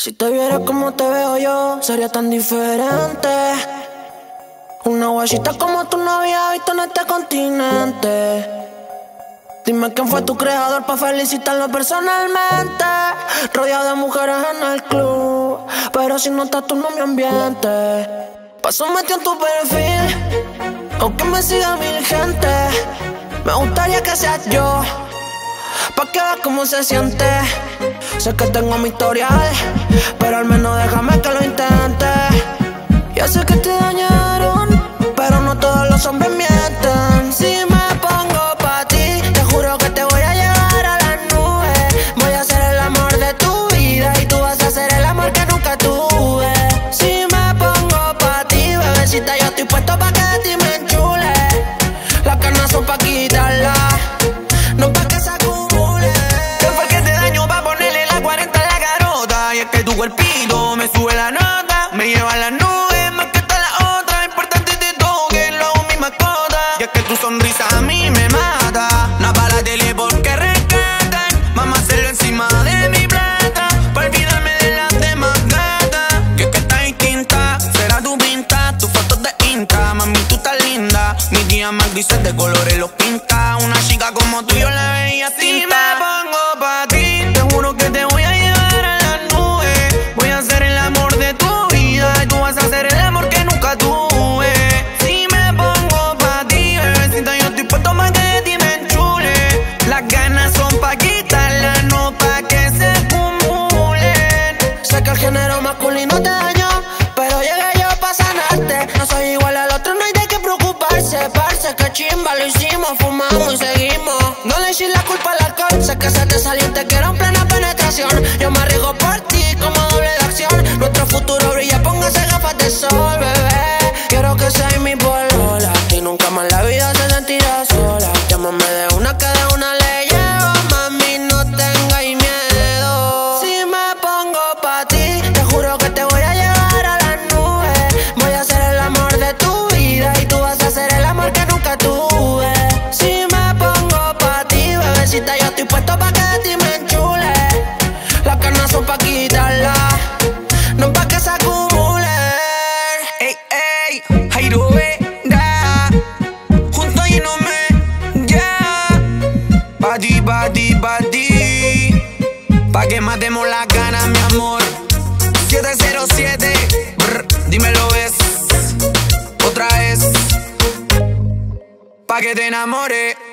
Si te viera como te veo yo, sería tan diferente. Una guachita como tú no había visto en este continente. Dime quién fue tu creador pa' felicitarlo personalmente. Rodeado de mujeres en el club, pero si no estás tú no mi ambiente. Paso metido en tu perfil, aunque me siga mil gente. Me gustaría que seas yo, pa' que veas cómo se siente. Sé que tengo mi historial, pero al menos déjame que lo intente. Ya sé que te dañaron, pero no todos los hombres mienten. Si me pongo pa' ti, te juro que te voy a llevar a las nubes. Voy a ser el amor de tu vida y tú vas a ser el amor que nunca tuve. Si me pongo pa' ti, bebecita, yo estoy puesto pa' que de ti me enchule. Las ganas son pa' quitarlas, no pa' que se acumule. ¿Qué fue el que te dañó pa' ponerle la 40 en la garota? Y es que tu cuerpito me sube la nota, me lleva a las nubes más que todas las otras. Importante te toque, lo hago mi mascota. Y es que tu sonrisa a mí me mata. No para la tele porque rescatan, vamos a hacerlo encima de mi plata, pa' olvidarme de las demás gatas. Y es que estás distinta, será tu pinta, tus fotos de Insta. Mami, tú estás linda, mis días más grises de colores los pinta. Una chica como tú yo la veía tinta. Si me pongo pa' ti, te juro que te voy a llevar a las nubes. Voy a ser el amor de tu vida y tú vas a ser el amor que nunca tuve. Si me pongo pa' ti, bebecita, yo estoy puesto pa' que de ti me enchule. Las ganas son pa' quitarlas, no pa' que se acumulen. Sé que el género masculino te dañó, pero llegué yo pa' sanarte. No soy igual al otro, no hay de qué preocuparse. Parce, que chimba, lo hicimos, fumamos y seguimos. No le eches la culpa al alcohol, sé que se te salió y te quiero en plena penetración. Yo me arriesgo por ti como doble de acción. Nuestro futuro brilla, póngase gafas de sol, bebé. Quiero que seas mi polola y nunca más la vida se sentirá sola. Llámame de una que de una le llevo, mami, no tengáis miedo. Si me pongo pa' ti, te juro que te voy a llevar a las nubes. Voy a ser el amor de tu vida y tú vas a ser el amor que nunca tuve. Si me pongo pa' ti, bebecita, yo estoy puesto pa' que de ti me enchule. Las ganas son pa' quitarlas, no pa' que se acumulen. Ey, ey, Jairo Vera, junto y no me, yeah. Pa' ti, pa' ti, pa' ti, pa' que matemos las ganas, mi amor. 707, dímelo ves, otra vez, pa' que te enamore.